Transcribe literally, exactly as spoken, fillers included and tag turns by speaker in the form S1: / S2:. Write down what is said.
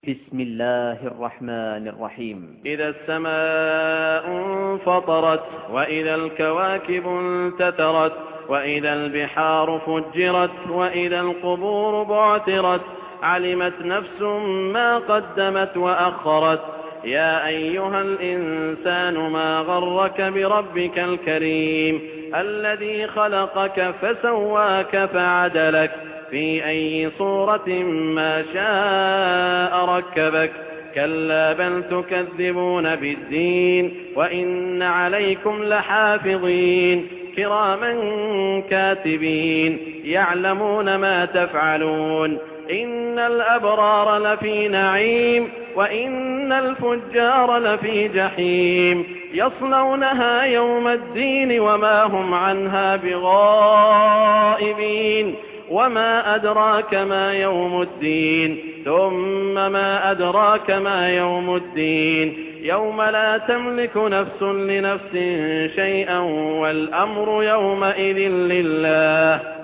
S1: بسم الله الرحمن الرحيم.
S2: إذا السماء انفطرت وإذا الكواكب انتثرت وإذا البحار فجرت وإذا القبور بعثرت علمت نفس ما قدمت وأخرت. يا أيها الإنسان ما غرك بربك الكريم الذي خلقك فسواك فعدلك في أي صورة ما شاء ركبك. كلا بل تكذبون بالدين وإن عليكم لحافظين كراما كاتبين يعلمون ما تفعلون. إن الأبرار لفي نعيم وإن الفجار لفي جحيم يصلونها يوم الدين وما هم عنها بغائبين. وما أدراك ما يوم الدين ثم ما أدراك ما يوم الدين يوم لا تملك نفس لنفس شيئا والأمر يومئذ لله.